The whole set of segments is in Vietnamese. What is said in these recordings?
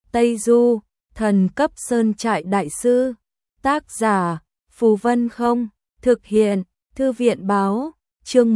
Tây Du, thần cấp sơn trại đại sư. Tác giả, Phù Vân Không. Thực hiện, Thư viện báo. Chương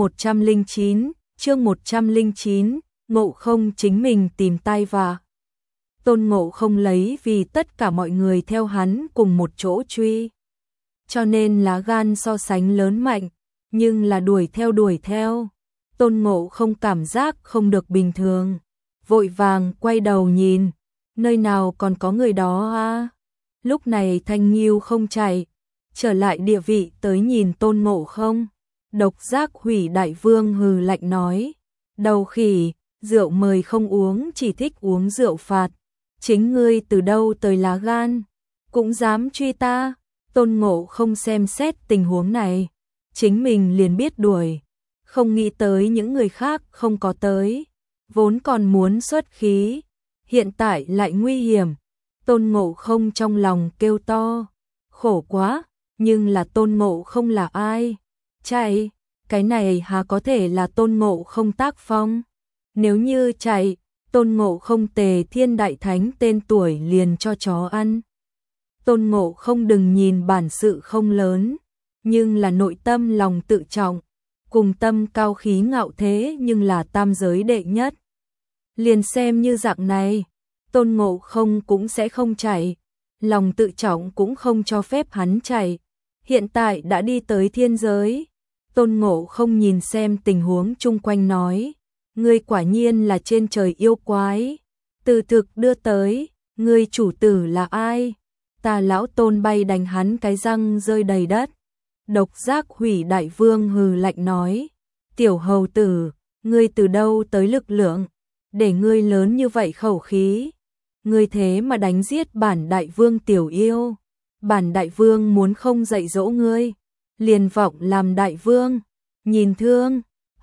109, Ngộ Không chính mình tìm tai vạ. Tôn Ngộ Không lấy vì tất cả mọi người theo hắn cùng một chỗ truy. Cho nên lá gan so sánh lớn mạnh, nhưng là đuổi theo. Tôn Ngộ Không cảm giác không được bình thường, vội vàng quay đầu nhìn, nơi nào còn có người đó à? Lúc này Thanh Nghiêu không chạy, trở lại địa vị tới nhìn Tôn Ngộ Không. Độc Giác Hủy Đại Vương hừ lạnh nói, đầu khỉ, rượu mời không uống, chỉ thích uống rượu phạt. Chính ngươi từ đâu tới lá gan, cũng dám truy ta. Tôn Ngộ Không xem xét tình huống này, chính mình liền biết đuổi, không nghĩ tới những người khác không có tới, vốn còn muốn xuất khí, hiện tại lại nguy hiểm. Tôn Ngộ Không trong lòng kêu to, khổ quá, nhưng là Tôn Ngộ Không là ai? Chạy, cái này há có thể là Tôn Ngộ Không tác phong? Nếu như chạy, Tôn Ngộ Không Tề Thiên Đại Thánh tên tuổi liền cho chó ăn. Tôn Ngộ Không đừng nhìn bản sự không lớn, nhưng là nội tâm lòng tự trọng, cùng tâm cao khí ngạo thế nhưng là tam giới đệ nhất. Liền xem như dạng này, Tôn Ngộ Không cũng sẽ không chạy, lòng tự trọng cũng không cho phép hắn chạy. Hiện tại đã đi tới thiên giới, Tôn Ngộ Không nhìn xem tình huống chung quanh nói, ngươi quả nhiên là trên trời yêu quái, từ thực đưa tới, ngươi chủ tử là ai? Ta lão Tôn bay đánh hắn cái răng rơi đầy đất. Độc Giác Hủy Đại Vương hừ lạnh nói, tiểu hầu tử, ngươi từ đâu tới lực lượng, để ngươi lớn như vậy khẩu khí, ngươi thế mà đánh giết bản đại vương tiểu yêu, bản đại vương muốn không dạy dỗ ngươi, liền vọng làm đại vương, nhìn thương.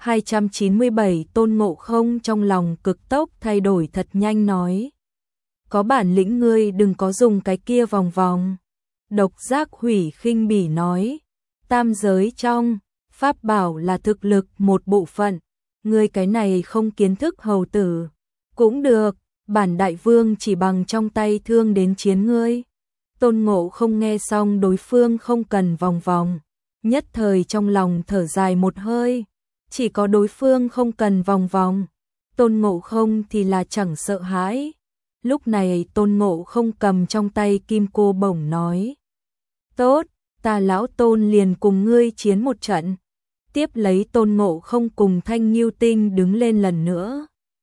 297 Tôn Ngộ Không trong lòng cực tốc thay đổi thật nhanh nói, có bản lĩnh ngươi đừng có dùng cái kia vòng vòng. Độc Giác Hủy khinh bỉ nói, tam giới trong, pháp bảo là thực lực một bộ phận, ngươi cái này không kiến thức hầu tử, cũng được, bản đại vương chỉ bằng trong tay thương đến chiến ngươi. Tôn Ngộ Không nghe xong đối phương không cần vòng vòng, nhất thời trong lòng thở dài một hơi, chỉ có đối phương không cần vòng vòng, Tôn Ngộ Không thì là chẳng sợ hãi. Lúc này Tôn Ngộ Không cầm trong tay kim cô bổng nói, tốt, ta lão Tôn liền cùng ngươi chiến một trận. Tiếp lấy Tôn Ngộ Không cùng Thanh Nghiêu Tinh đứng lên lần nữa.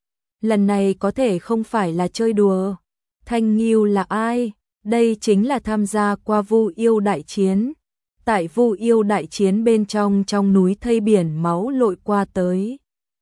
Lần này có thể không phải là chơi đùa. Thanh Nghiêu là ai? Đây chính là tham gia qua Vu Yêu đại chiến. Tại Vu Yêu đại chiến bên trong núi thây biển máu lội qua tới.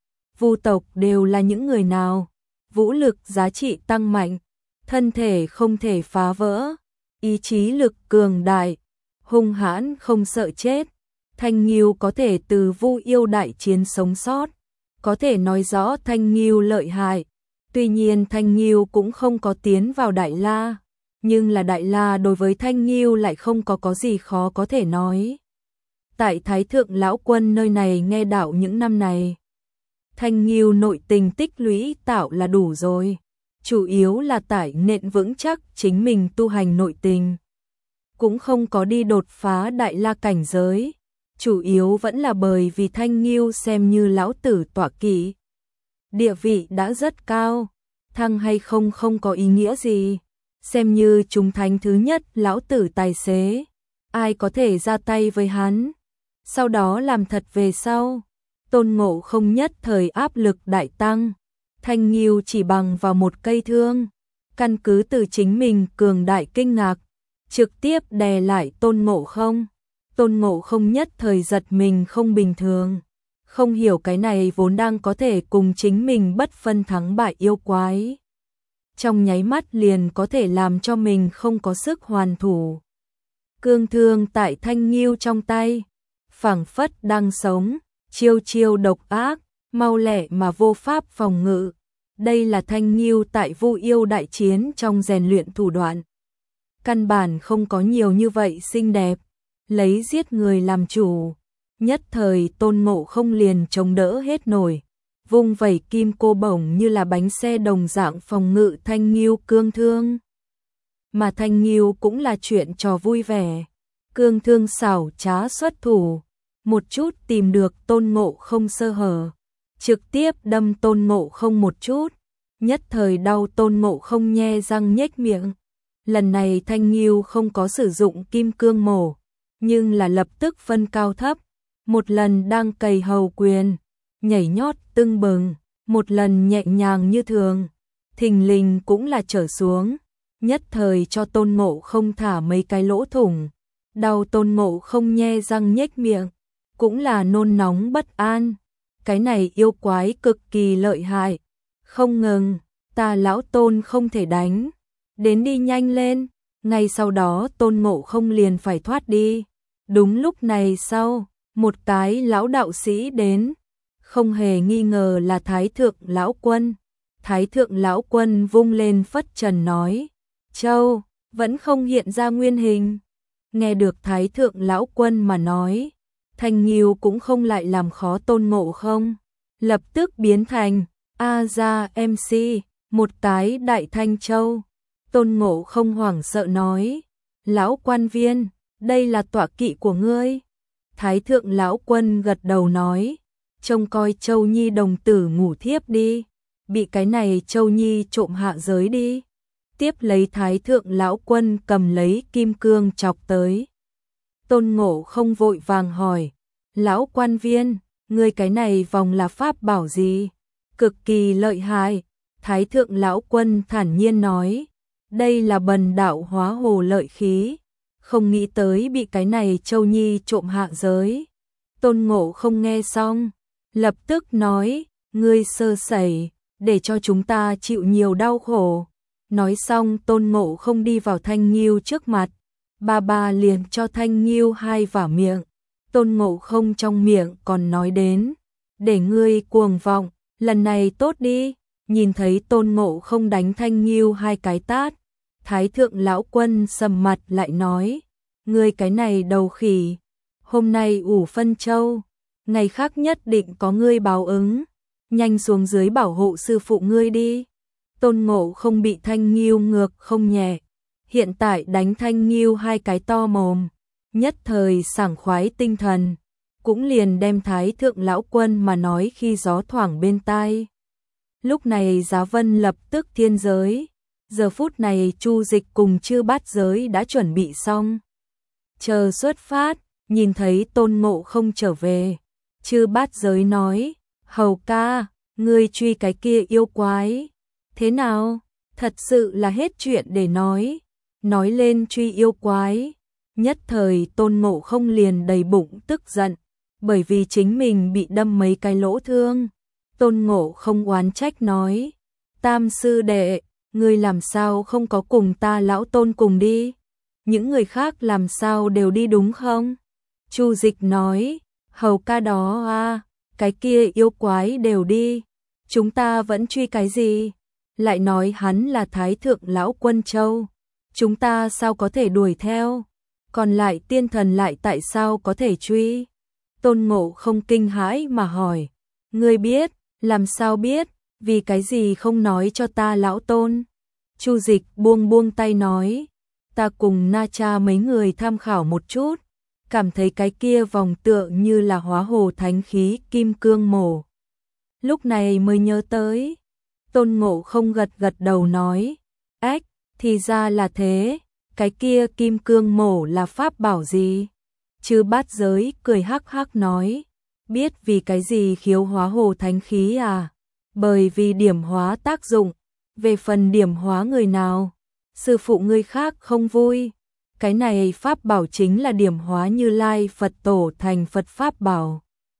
Vu tộc đều là những người nào? Vũ lực giá trị tăng mạnh, thân thể không thể phá vỡ, ý chí lực cường đại, hung hãn không sợ chết. Thanh Nghiêu có thể từ Vu Yêu đại chiến sống sót, có thể nói rõ Thanh Nghiêu lợi hại. Tuy nhiên Thanh Nghiêu cũng không có tiến vào Đại La, nhưng là Đại La đối với Thanh Nghiêu lại không có gì khó có thể nói. Tại Thái Thượng Lão Quân nơi này nghe đạo những năm này, Thanh Nghiêu nội tình tích lũy tạo là đủ rồi, chủ yếu là tải nện vững chắc chính mình tu hành nội tình, cũng không có đi đột phá Đại La cảnh giới, chủ yếu vẫn là bởi vì Thanh Nghiêu xem như lão tử tọa kỵ, địa vị đã rất cao, thăng hay không có ý nghĩa gì, xem như chúng thánh thứ nhất lão tử tài xế, ai có thể ra tay với hắn, sau đó làm thật về sau. Tôn Ngộ Không nhất thời áp lực đại tăng, Thanh Nghiêu chỉ bằng vào một cây thương, căn cứ từ chính mình cường đại kinh ngạc, trực tiếp đè lại Tôn Ngộ Không. Tôn Ngộ Không nhất thời giật mình không bình thường, không hiểu cái này vốn đang có thể cùng chính mình bất phân thắng bại yêu quái, trong nháy mắt liền có thể làm cho mình không có sức hoàn thủ. Cương thương tại Thanh Nghiêu trong tay, phảng phất đang sống, chiêu chiêu độc ác, mau lẹ mà vô pháp phòng ngự. Đây là Thanh Nghiêu tại Vu Yêu đại chiến trong rèn luyện thủ đoạn. Căn bản không có nhiều như vậy xinh đẹp, lấy giết người làm chủ. Nhất thời Tôn Ngộ Không liền chống đỡ hết nổi, vung vẩy kim cô bổng như là bánh xe đồng dạng phòng ngự Thanh Nghiêu cương thương. Mà Thanh Nghiêu cũng là chuyện trò vui vẻ, cương thương xảo trá xuất thủ, một chút tìm được Tôn Ngộ Không sơ hở, trực tiếp đâm Tôn Ngộ Không một chút, nhất thời đau Tôn Ngộ Không nhe răng nhếch miệng. Lần này Thanh Nghiêu không có sử dụng kim cương mổ, nhưng là lập tức phân cao thấp, một lần đang cày hầu quyền, nhảy nhót tưng bừng, một lần nhẹ nhàng như thường, thình lình cũng là trở xuống, nhất thời cho Tôn Ngộ Không thả mấy cái lỗ thủng, đau Tôn Ngộ Không nhe răng nhếch miệng, cũng là nôn nóng bất an, cái này yêu quái cực kỳ lợi hại, không ngừng, ta lão Tôn không thể đánh, đến đi nhanh lên, ngay sau đó Tôn Ngộ Không liền phải thoát đi, đúng lúc này sau, một cái lão đạo sĩ đến, không hề nghi ngờ là Thái Thượng Lão Quân. Thái Thượng Lão Quân vung lên phất trần nói, Châu, vẫn không hiện ra nguyên hình. Nghe được Thái Thượng Lão Quân mà nói, Thanh Nghiêu cũng không lại làm khó Tôn Ngộ Không, lập tức biến thành A Gia MC, một cái đại thanh châu. Tôn Ngộ Không hoảng sợ nói, Lão Quan Viên, đây là tọa kỵ của ngươi. Thái Thượng Lão Quân gật đầu nói, trông coi Châu Nhi đồng tử ngủ thiếp đi, bị cái này Châu Nhi trộm hạ giới đi. Tiếp lấy Thái Thượng Lão Quân cầm lấy kim cương chọc tới. Tôn Ngộ Không vội vàng hỏi, Lão Quan Viên, ngươi cái này vòng là pháp bảo gì? Cực kỳ lợi hại. Thái Thượng Lão Quân thản nhiên nói, đây là Bần Đạo Hóa Hồ lợi khí, không nghĩ tới bị cái này Châu Nhi trộm hạ giới. Tôn Ngộ Không nghe xong, lập tức nói, ngươi sơ sẩy, để cho chúng ta chịu nhiều đau khổ. Nói xong Tôn Ngộ Không đi vào Thanh Nghiêu trước mặt, ba liền cho Thanh Nghiêu hai vả miệng. Tôn Ngộ Không trong miệng còn nói đến, để ngươi cuồng vọng, lần này tốt đi. Nhìn thấy Tôn Ngộ Không đánh Thanh Nghiêu hai cái tát, Thái Thượng Lão Quân sầm mặt lại nói, ngươi cái này đầu khỉ, hôm nay ủ phân châu, ngày khác nhất định có ngươi báo ứng, nhanh xuống dưới bảo hộ sư phụ ngươi đi. Tôn Ngộ Không bị Thanh Nghiêu ngược không nhẹ, hiện tại đánh Thanh Nghiêu hai cái to mồm, nhất thời sảng khoái tinh thần, cũng liền đem Thái Thượng Lão Quân mà nói khi gió thoảng bên tai. Lúc này Giá Vân lập tức thiên giới, giờ phút này Chu Dịch cùng Chư Bát Giới đã chuẩn bị xong. Chờ xuất phát, nhìn thấy Tôn Ngộ Không trở về, Chư Bát Giới nói, Hầu ca, ngươi truy cái kia yêu quái, thế nào? Thật sự là hết chuyện để nói lên truy yêu quái. Nhất thời Tôn Ngộ Không liền đầy bụng tức giận, bởi vì chính mình bị đâm mấy cái lỗ thương. Tôn Ngộ Không oán trách nói, Tam sư đệ, ngươi làm sao không có cùng ta lão Tôn cùng đi? Những người khác làm sao đều đi đúng không? Chu Dịch nói, hầu ca đó à, cái kia yêu quái đều đi, chúng ta vẫn truy cái gì? Lại nói hắn là Thái Thượng Lão Quân Châu, chúng ta sao có thể đuổi theo? Còn lại tiên thần lại tại sao có thể truy? Tôn Ngộ Không kinh hãi mà hỏi, ngươi biết, làm sao biết, vì cái gì không nói cho ta lão Tôn? Chu Dịch buông tay nói, ta cùng Na Cha mấy người tham khảo một chút, cảm thấy cái kia vòng tựa như là hóa hồ thánh khí kim cương mổ. Lúc này mới nhớ tới. Tôn Ngộ Không gật đầu nói, ách, thì ra là thế, cái kia kim cương mổ là pháp bảo gì? Chư Bát Giới cười hắc hắc nói, biết vì cái gì khiếu hóa hồ thánh khí à? Bởi vì điểm hóa tác dụng, về phần điểm hóa người nào, sư phụ người khác không vui. Cái này pháp bảo chính là điểm hóa Như Lai Phật Tổ thành Phật pháp bảo.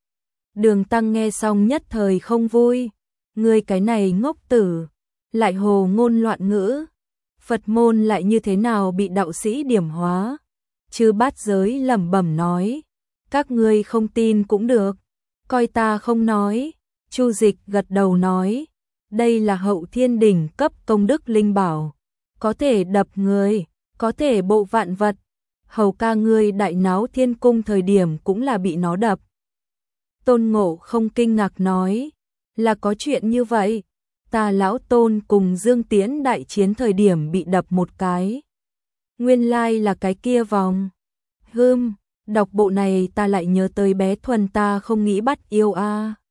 Đường Tăng nghe xong nhất thời không vui, ngươi cái này ngốc tử, lại hồ ngôn loạn ngữ, Phật môn lại như thế nào bị đạo sĩ điểm hóa? Chư Bát Giới lẩm bẩm nói, các ngươi không tin cũng được, coi ta không nói. Chu Dịch gật đầu nói, đây là hậu thiên đỉnh cấp công đức linh bảo, có thể đập người, có thể bộ vạn vật. Hầu ca ngươi đại náo thiên cung thời điểm cũng là bị nó đập. Tôn Ngộ Không kinh ngạc nói, Là có chuyện như vậy. Ta lão Tôn cùng Dương Tiễn đại chiến thời điểm bị đập một cái. Nguyên lai là cái kia vòng. Đọc bộ này ta lại nhớ tới bé Thuần ta không nghĩ bắt yêu a.